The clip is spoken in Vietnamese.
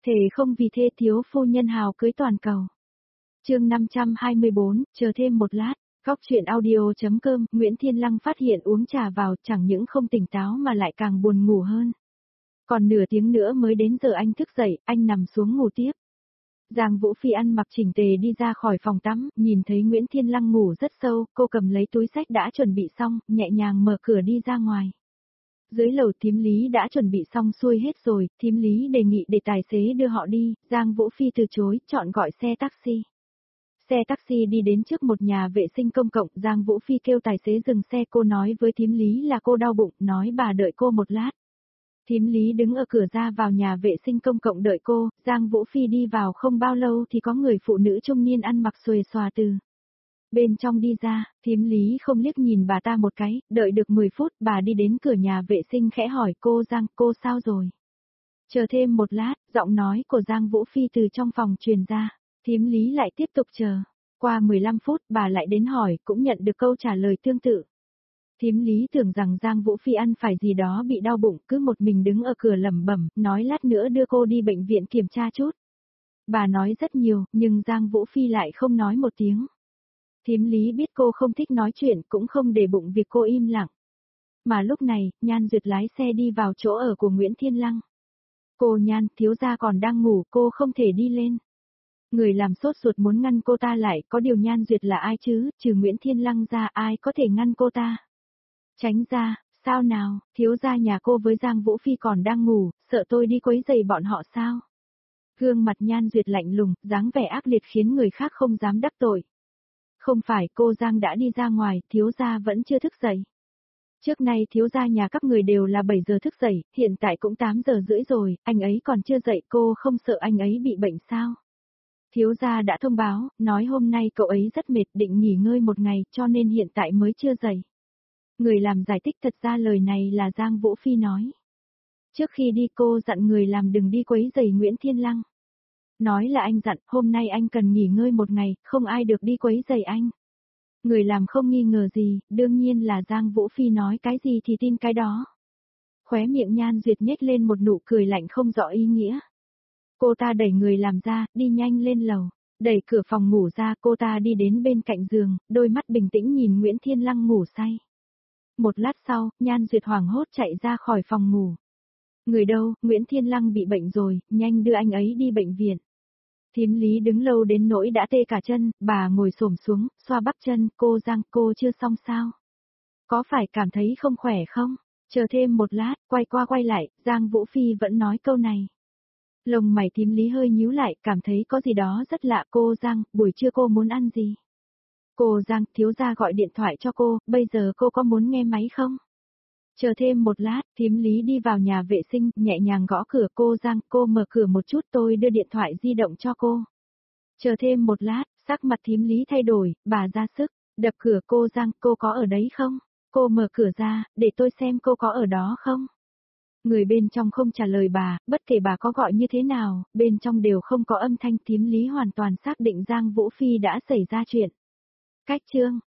Thề không vì thê thiếu phu nhân hào cưới toàn cầu. Chương 524, chờ thêm một lát. Góc chuyện audio.com, Nguyễn Thiên Lăng phát hiện uống trà vào chẳng những không tỉnh táo mà lại càng buồn ngủ hơn. Còn nửa tiếng nữa mới đến giờ anh thức dậy, anh nằm xuống ngủ tiếp. Giang Vũ Phi ăn mặc chỉnh tề đi ra khỏi phòng tắm, nhìn thấy Nguyễn Thiên Lăng ngủ rất sâu, cô cầm lấy túi xách đã chuẩn bị xong, nhẹ nhàng mở cửa đi ra ngoài. Dưới lầu thím Lý đã chuẩn bị xong xuôi hết rồi, thím Lý đề nghị để tài xế đưa họ đi, Giang Vũ Phi từ chối, chọn gọi xe taxi. Xe taxi đi đến trước một nhà vệ sinh công cộng, Giang Vũ Phi kêu tài xế dừng xe, cô nói với thím Lý là cô đau bụng, nói bà đợi cô một lát. Thím Lý đứng ở cửa ra vào nhà vệ sinh công cộng đợi cô, Giang Vũ Phi đi vào không bao lâu thì có người phụ nữ trung niên ăn mặc xuề xòa từ bên trong đi ra, thím Lý không liếc nhìn bà ta một cái, đợi được 10 phút bà đi đến cửa nhà vệ sinh khẽ hỏi cô Giang, cô sao rồi? Chờ thêm một lát, giọng nói của Giang Vũ Phi từ trong phòng truyền ra, thím Lý lại tiếp tục chờ. Qua 15 phút bà lại đến hỏi cũng nhận được câu trả lời tương tự. Thím Lý tưởng rằng Giang Vũ Phi ăn phải gì đó bị đau bụng, cứ một mình đứng ở cửa lẩm bẩm, nói lát nữa đưa cô đi bệnh viện kiểm tra chút. Bà nói rất nhiều, nhưng Giang Vũ Phi lại không nói một tiếng. Thím Lý biết cô không thích nói chuyện, cũng không để bụng việc cô im lặng. Mà lúc này, Nhan Duyệt lái xe đi vào chỗ ở của Nguyễn Thiên Lăng. Cô Nhan, thiếu gia còn đang ngủ, cô không thể đi lên. Người làm sốt ruột muốn ngăn cô ta lại, có điều Nhan Duyệt là ai chứ, trừ Nguyễn Thiên Lăng ra ai có thể ngăn cô ta. Tránh ra, sao nào, thiếu gia nhà cô với Giang Vũ Phi còn đang ngủ, sợ tôi đi quấy rầy bọn họ sao? Gương mặt Nhan Duyệt lạnh lùng, dáng vẻ ác liệt khiến người khác không dám đắc tội. Không phải cô Giang đã đi ra ngoài, thiếu gia vẫn chưa thức dậy. Trước nay thiếu gia nhà các người đều là 7 giờ thức dậy, hiện tại cũng 8 giờ rưỡi rồi, anh ấy còn chưa dậy, cô không sợ anh ấy bị bệnh sao? Thiếu gia đã thông báo, nói hôm nay cậu ấy rất mệt định nghỉ ngơi một ngày cho nên hiện tại mới chưa dậy. Người làm giải thích thật ra lời này là Giang Vũ Phi nói. Trước khi đi cô dặn người làm đừng đi quấy rầy Nguyễn Thiên Lăng. Nói là anh dặn, hôm nay anh cần nghỉ ngơi một ngày, không ai được đi quấy rầy anh. Người làm không nghi ngờ gì, đương nhiên là Giang Vũ Phi nói cái gì thì tin cái đó. Khóe miệng Nhan Duyệt nhếch lên một nụ cười lạnh không rõ ý nghĩa. Cô ta đẩy người làm ra, đi nhanh lên lầu. Đẩy cửa phòng ngủ ra, cô ta đi đến bên cạnh giường, đôi mắt bình tĩnh nhìn Nguyễn Thiên Lăng ngủ say. Một lát sau, Nhan Duyệt hoảng hốt chạy ra khỏi phòng ngủ. Người đâu, Nguyễn Thiên Lăng bị bệnh rồi, nhanh đưa anh ấy đi bệnh viện. Thím Lý đứng lâu đến nỗi đã tê cả chân, bà ngồi xổm xuống, xoa bắp chân, cô Giang, cô chưa xong sao? Có phải cảm thấy không khỏe không? Chờ thêm một lát, quay qua quay lại, Giang Vũ Phi vẫn nói câu này. Lông mày thím Lý hơi nhíu lại, cảm thấy có gì đó rất lạ. Cô Giang, buổi trưa cô muốn ăn gì? Cô Giang, thiếu gia gọi điện thoại cho cô, bây giờ cô có muốn nghe máy không? Chờ thêm một lát, thím Lý đi vào nhà vệ sinh, nhẹ nhàng gõ cửa. Cô Giang, cô mở cửa một chút, tôi đưa điện thoại di động cho cô. Chờ thêm một lát, sắc mặt thím Lý thay đổi, bà ra sức, đập cửa. Cô Giang, cô có ở đấy không? Cô mở cửa ra, để tôi xem cô có ở đó không? Người bên trong không trả lời bà, bất kể bà có gọi như thế nào, bên trong đều không có âm thanh. Thím Lý hoàn toàn xác định Giang Vũ Phi đã xảy ra chuyện. Cách chương